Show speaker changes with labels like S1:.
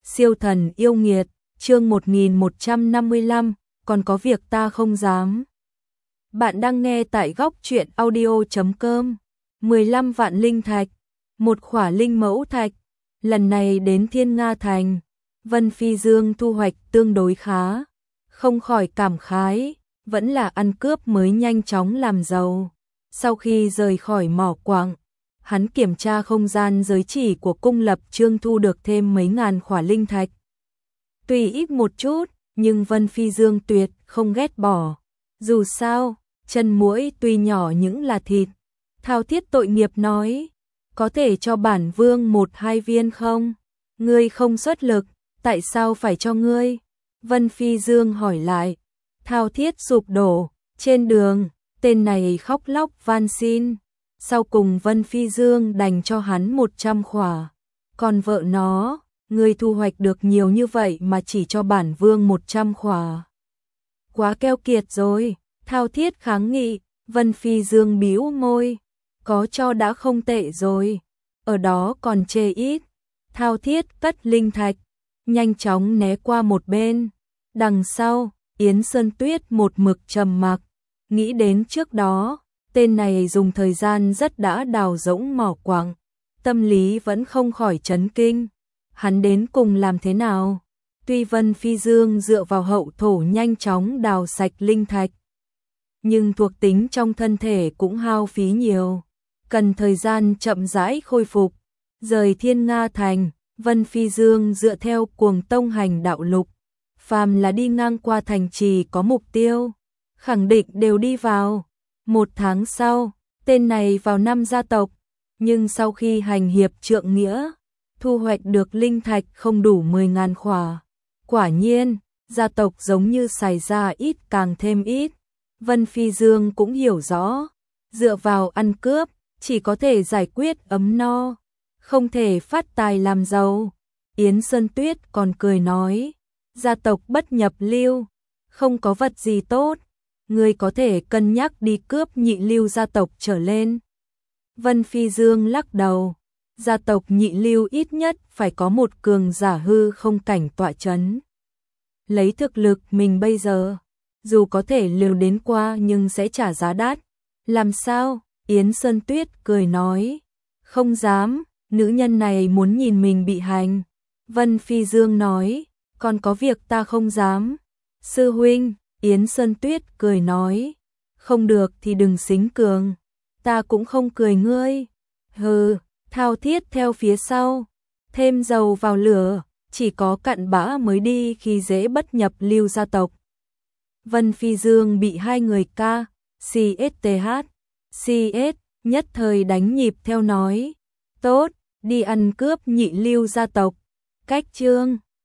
S1: Siêu thần yêu nghiệt, chương 1155, còn có việc ta không dám. Bạn đang nghe tại góc truyện audio.com. 15 vạn linh thạch, một khỏa linh mẫu thạch, lần này đến Thiên Nga Thành, Vân Phi Dương thu hoạch tương đối khá, không khỏi cảm khái, vẫn là ăn cướp mới nhanh chóng làm giàu. Sau khi rời khỏi mỏ quặng, hắn kiểm tra không gian giới chỉ của cung lập Trương thu được thêm mấy ngàn khỏa linh thạch. Tuy ít một chút, nhưng Vân Phi Dương tuyệt không ghét bỏ. Dù sao, chân muỗi tuy nhỏ những là thịt. Thao Thiết tội nghiệp nói, có thể cho bản vương 1-2 viên không? Ngươi không xuất lực, tại sao phải cho ngươi? Vân Phi Dương hỏi lại. Thao Thiết sụp đổ, trên đường, tên này khóc lóc van xin. Sau cùng Vân Phi Dương đành cho hắn 100 khỏa. Còn vợ nó, ngươi thu hoạch được nhiều như vậy mà chỉ cho bản vương 100 khỏa. Quá keo kiệt rồi, Thao Thiết kháng nghị. Vân Phi Dương bĩu môi, có cho đã không tệ rồi, ở đó còn chê ít. Thao Thiết cất linh thạch, nhanh chóng né qua một bên. Đằng sau, Yến Sơn Tuyết một mực trầm mặc, nghĩ đến trước đó, tên này dùng thời gian rất đã đào rỗng mỏ quặng, tâm lý vẫn không khỏi chấn kinh. Hắn đến cùng làm thế nào? Tuy Vân Phi Dương dựa vào hậu thổ nhanh chóng đào sạch linh thạch, nhưng thuộc tính trong thân thể cũng hao phí nhiều, cần thời gian chậm rãi khôi phục. Rời Thiên Nga Thành, Vân Phi Dương dựa theo Cuồng Tông hành đạo lục, phàm là đi ngang qua thành trì có mục tiêu, khẳng định đều đi vào. 1 tháng sau, tên này vào năm gia tộc, nhưng sau khi hành hiệp trượng nghĩa, thu hoạch được linh thạch không đủ 10.000 khỏa. Quả nhiên, gia tộc giống như xài ra ít càng thêm ít. Vân Phi Dương cũng hiểu rõ, dựa vào ăn cướp, chỉ có thể giải quyết ấm no, không thể phát tài làm giàu. Yến Sơn Tuyết còn cười nói, gia tộc bất nhập lưu, không có vật gì tốt, ngươi có thể cân nhắc đi cướp nhị lưu gia tộc trở lên. Vân Phi Dương lắc đầu, gia tộc nhị lưu ít nhất phải có một cường giả hư không cảnh tọa chấn. Lấy thực lực mình bây giờ, dù có thể liều đến qua nhưng sẽ trả giá đắt. Làm sao? Yến Sơn Tuyết cười nói, không dám, nữ nhân này muốn nhìn mình bị hành. Vân Phi Dương nói, còn có việc ta không dám. Sư huynh, Yến Sơn Tuyết cười nói, không được thì đừng xính cường, ta cũng không cười ngươi. Hừ, Thao Thiết theo phía sau, thêm dầu vào lửa, chỉ có cặn bã mới đi khi dễ bất nhập lưu gia tộc. Vân Phi Dương bị hai người CS nhất thời đánh nhịp theo nói, tốt, đi ăn cướp nhị lưu gia tộc. Cách chương